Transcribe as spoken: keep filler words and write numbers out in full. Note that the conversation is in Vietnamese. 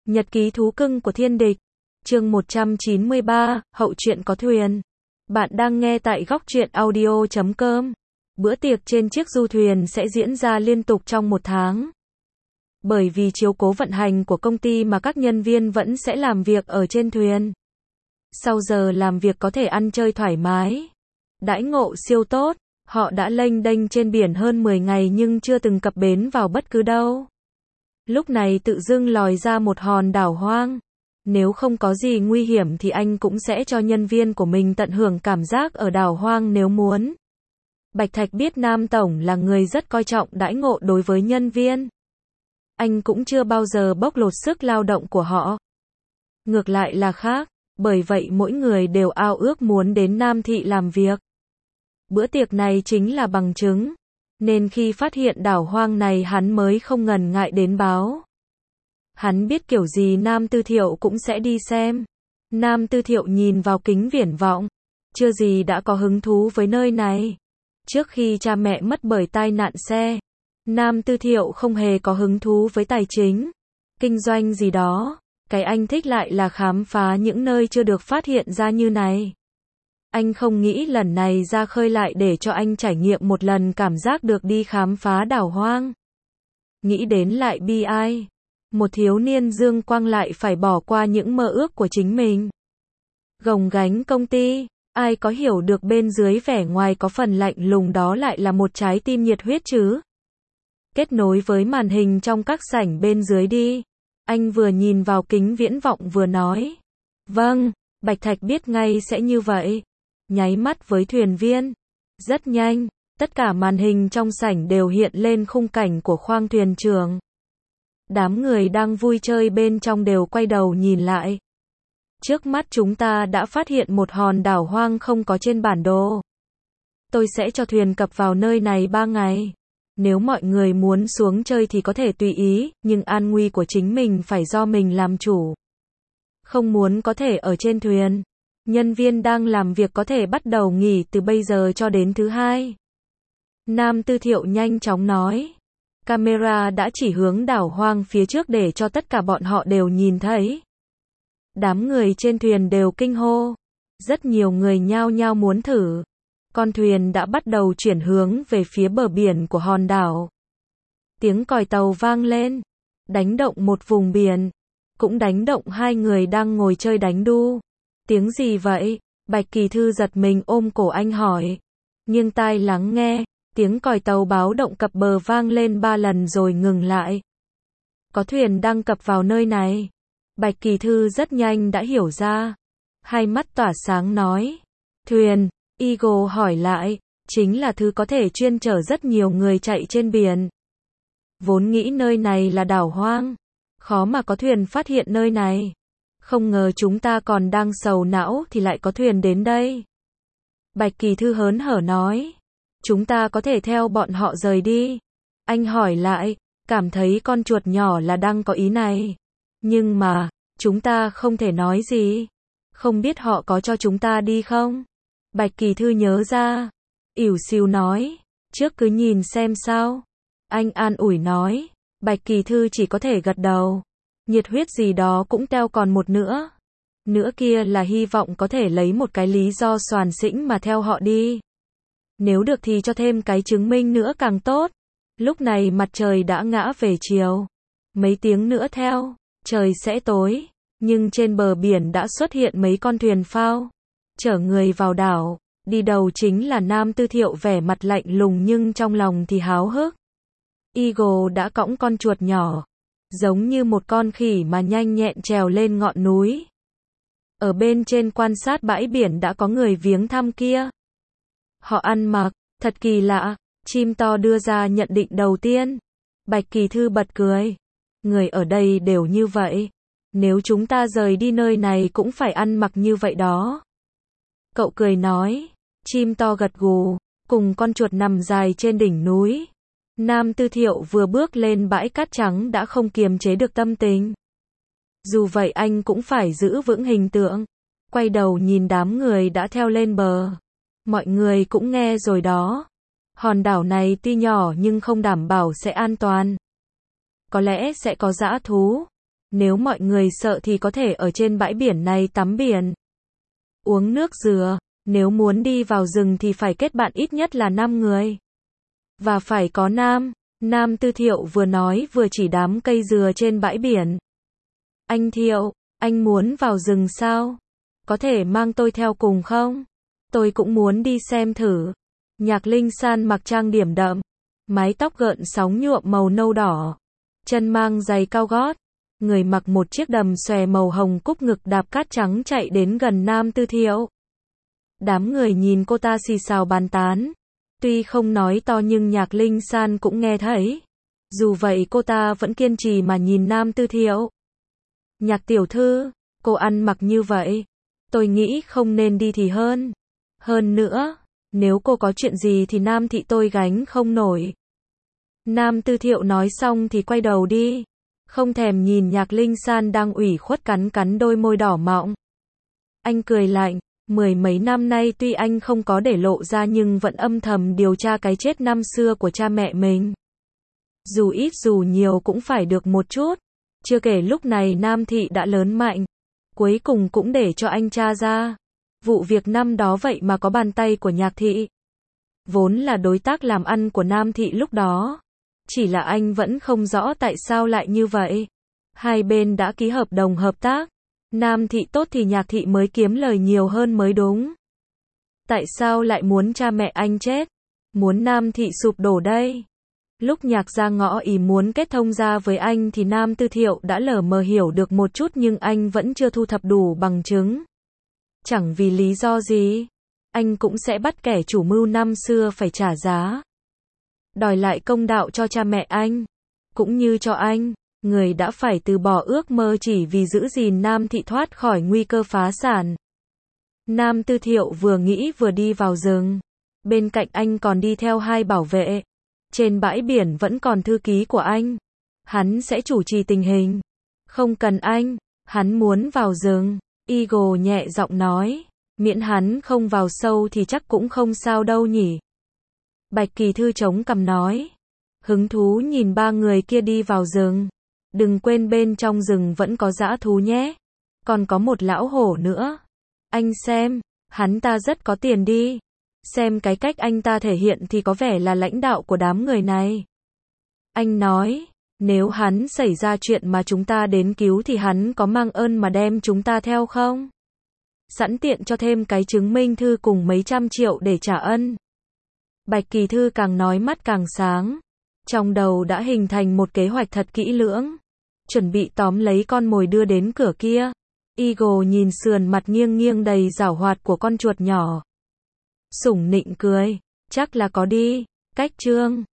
Nhật ký thú cưng của thiên địch. Chương một trăm chín mươi ba, hậu truyện có thuyền. Bạn đang nghe tại góc truyện audio chấm com. Bữa tiệc trên chiếc du thuyền sẽ diễn ra liên tục trong một tháng. Bởi vì chiếu cố vận hành của công ty mà các nhân viên vẫn sẽ làm việc ở trên thuyền. Sau giờ làm việc có thể ăn chơi thoải mái. Đãi ngộ siêu tốt, họ đã lênh đênh trên biển hơn mười ngày nhưng chưa từng cập bến vào bất cứ đâu. Lúc này tự dưng lòi ra một hòn đảo hoang. Nếu không có gì nguy hiểm thì anh cũng sẽ cho nhân viên của mình tận hưởng cảm giác ở đảo hoang nếu muốn. Bạch Thạch biết Nam Tổng là người rất coi trọng đãi ngộ đối với nhân viên. Anh cũng chưa bao giờ bóc lột sức lao động của họ. Ngược lại là khác, bởi vậy mỗi người đều ao ước muốn đến Nam Thị làm việc. Bữa tiệc này chính là bằng chứng. Nên khi phát hiện đảo hoang này hắn mới không ngần ngại đến báo. Hắn biết kiểu gì Nam Tư Thiệu cũng sẽ đi xem. Nam Tư Thiệu nhìn vào kính viễn vọng. Chưa gì đã có hứng thú với nơi này. Trước khi cha mẹ mất bởi tai nạn xe, Nam Tư Thiệu không hề có hứng thú với tài chính, kinh doanh gì đó. Cái anh thích lại là khám phá những nơi chưa được phát hiện ra như này. Anh không nghĩ lần này ra khơi lại để cho anh trải nghiệm một lần cảm giác được đi khám phá đảo hoang. Nghĩ đến lại bi ai. Một thiếu niên dương quang lại phải bỏ qua những mơ ước của chính mình. Gồng gánh công ty, ai có hiểu được bên dưới vẻ ngoài có phần lạnh lùng đó lại là một trái tim nhiệt huyết chứ. Kết nối với màn hình trong các sảnh bên dưới đi. Anh vừa nhìn vào kính viễn vọng vừa nói. Vâng, Bạch Thạch biết ngay sẽ như vậy. Nháy mắt với thuyền viên. Rất nhanh, tất cả màn hình trong sảnh đều hiện lên khung cảnh của khoang thuyền trưởng. Đám người đang vui chơi bên trong đều quay đầu nhìn lại. Trước mắt chúng ta đã phát hiện một hòn đảo hoang không có trên bản đồ. Tôi sẽ cho thuyền cập vào nơi này ba ngày. Nếu mọi người muốn xuống chơi thì có thể tùy ý, nhưng an nguy của chính mình phải do mình làm chủ. Không muốn có thể ở trên thuyền. Nhân viên đang làm việc có thể bắt đầu nghỉ từ bây giờ cho đến thứ hai. Nam Tư Thiệu nhanh chóng nói. Camera đã chỉ hướng đảo hoang phía trước để cho tất cả bọn họ đều nhìn thấy. Đám người trên thuyền đều kinh hô. Rất nhiều người nhao nhao muốn thử. Con thuyền đã bắt đầu chuyển hướng về phía bờ biển của hòn đảo. Tiếng còi tàu vang lên. Đánh động một vùng biển. Cũng đánh động hai người đang ngồi chơi đánh đu. Tiếng gì vậy? Bạch Kỳ Thư giật mình ôm cổ anh hỏi. Nhưng tai lắng nghe. Tiếng còi tàu báo động cập bờ vang lên ba lần rồi ngừng lại. Có thuyền đang cập vào nơi này. Bạch Kỳ Thư rất nhanh đã hiểu ra. Hai mắt tỏa sáng nói. Thuyền, Eagle hỏi lại. Chính là thứ có thể chuyên chở rất nhiều người chạy trên biển. Vốn nghĩ nơi này là đảo hoang. Khó mà có thuyền phát hiện nơi này. Không ngờ chúng ta còn đang sầu não thì lại có thuyền đến đây. Bạch Kỳ Thư hớn hở nói. Chúng ta có thể theo bọn họ rời đi. Anh hỏi lại, cảm thấy con chuột nhỏ là đang có ý này. Nhưng mà, chúng ta không thể nói gì. Không biết họ có cho chúng ta đi không? Bạch Kỳ Thư nhớ ra. Ỉu xìu nói, trước cứ nhìn xem sao. Anh an ủi nói. Bạch Kỳ Thư chỉ có thể gật đầu. Nhiệt huyết gì đó cũng teo còn một nữa. Nữa kia là hy vọng có thể lấy một cái lý do soàn xĩnh mà theo họ đi. Nếu được thì cho thêm cái chứng minh nữa càng tốt. Lúc này mặt trời đã ngã về chiều. Mấy tiếng nữa theo, trời sẽ tối. Nhưng trên bờ biển đã xuất hiện mấy con thuyền phao. Chở người vào đảo. Đi đầu chính là Nam Tư Thiệu vẻ mặt lạnh lùng nhưng trong lòng thì háo hức. Eagle đã cõng con chuột nhỏ. Giống như một con khỉ mà nhanh nhẹn trèo lên ngọn núi. Ở bên trên quan sát bãi biển đã có người viếng thăm kia. Họ ăn mặc, thật kỳ lạ, chim to đưa ra nhận định đầu tiên. Bạch Kỳ Thư bật cười. Người ở đây đều như vậy. Nếu chúng ta rời đi nơi này cũng phải ăn mặc như vậy đó. Cậu cười nói. Chim to gật gù, cùng con chuột nằm dài trên đỉnh núi. Nam Tư Thiệu vừa bước lên bãi cát trắng đã không kiềm chế được tâm tình. Dù vậy anh cũng phải giữ vững hình tượng. Quay đầu nhìn đám người đã theo lên bờ. Mọi người cũng nghe rồi đó. Hòn đảo này tuy nhỏ nhưng không đảm bảo sẽ an toàn. Có lẽ sẽ có dã thú. Nếu mọi người sợ thì có thể ở trên bãi biển này tắm biển, uống nước dừa. Nếu muốn đi vào rừng thì phải kết bạn ít nhất là năm người. Và phải có nam. Nam Tư Thiệu vừa nói vừa chỉ đám cây dừa trên bãi biển. Anh Thiệu, anh muốn vào rừng sao? Có thể mang tôi theo cùng không? Tôi cũng muốn đi xem thử. Nhạc Linh San mặc trang điểm đậm, mái tóc gợn sóng nhuộm màu nâu đỏ, chân mang giày cao gót, người mặc một chiếc đầm xòe màu hồng cúc ngực đạp cát trắng chạy đến gần Nam Tư Thiệu. Đám người nhìn cô ta xì xào bàn tán. Tuy không nói to nhưng Nhạc Linh San cũng nghe thấy. Dù vậy cô ta vẫn kiên trì mà nhìn Nam Tư Thiệu. Nhạc tiểu thư, cô ăn mặc như vậy, tôi nghĩ không nên đi thì hơn. Hơn nữa, nếu cô có chuyện gì thì Nam thị tôi gánh không nổi. Nam Tư Thiệu nói xong thì quay đầu đi, không thèm nhìn Nhạc Linh San đang ủy khuất cắn cắn đôi môi đỏ mọng. Anh cười lạnh, mười mấy năm nay tuy anh không có để lộ ra nhưng vẫn âm thầm điều tra cái chết năm xưa của cha mẹ mình. Dù ít dù nhiều cũng phải được một chút. Chưa kể lúc này Nam thị đã lớn mạnh, cuối cùng cũng để cho anh tra ra. Vụ việc năm đó vậy mà có bàn tay của Nhạc thị. Vốn là đối tác làm ăn của Nam thị lúc đó. Chỉ là anh vẫn không rõ tại sao lại như vậy. Hai bên đã ký hợp đồng hợp tác. Nam thị tốt thì Nhạc thị mới kiếm lời nhiều hơn mới đúng. Tại sao lại muốn cha mẹ anh chết? Muốn Nam thị sụp đổ đây? Lúc Nhạc ra ngõ ý muốn kết thông ra với anh thì Nam Tư Thiệu đã lờ mờ hiểu được một chút nhưng anh vẫn chưa thu thập đủ bằng chứng. Chẳng vì lý do gì, anh cũng sẽ bắt kẻ chủ mưu năm xưa phải trả giá. Đòi lại công đạo cho cha mẹ anh, cũng như cho anh, người đã phải từ bỏ ước mơ chỉ vì giữ gìn Nam thị thoát khỏi nguy cơ phá sản. Nam Tư Thiệu vừa nghĩ vừa đi vào rừng. Bên cạnh anh còn đi theo hai bảo vệ. Trên bãi biển vẫn còn thư ký của anh. Hắn sẽ chủ trì tình hình. Không cần anh, hắn muốn vào rừng. Eagle nhẹ giọng nói. Miễn hắn không vào sâu thì chắc cũng không sao đâu nhỉ. Bạch Kỳ Thư chống cằm nói. Hứng thú nhìn ba người kia đi vào rừng. Đừng quên bên trong rừng vẫn có dã thú nhé. Còn có một lão hổ nữa. Anh xem, hắn ta rất có tiền đi. Xem cái cách anh ta thể hiện thì có vẻ là lãnh đạo của đám người này. Anh nói, nếu hắn xảy ra chuyện mà chúng ta đến cứu thì hắn có mang ơn mà đem chúng ta theo không? Sẵn tiện cho thêm cái chứng minh thư cùng mấy trăm triệu để trả ân. Bạch Kỳ Thư càng nói mắt càng sáng. Trong đầu đã hình thành một kế hoạch thật kỹ lưỡng. Chuẩn bị tóm lấy con mồi đưa đến cửa kia. Eagle nhìn sườn mặt nghiêng nghiêng đầy giảo hoạt của con chuột nhỏ. Sủng nịnh cười. Chắc là có đi. Cách chương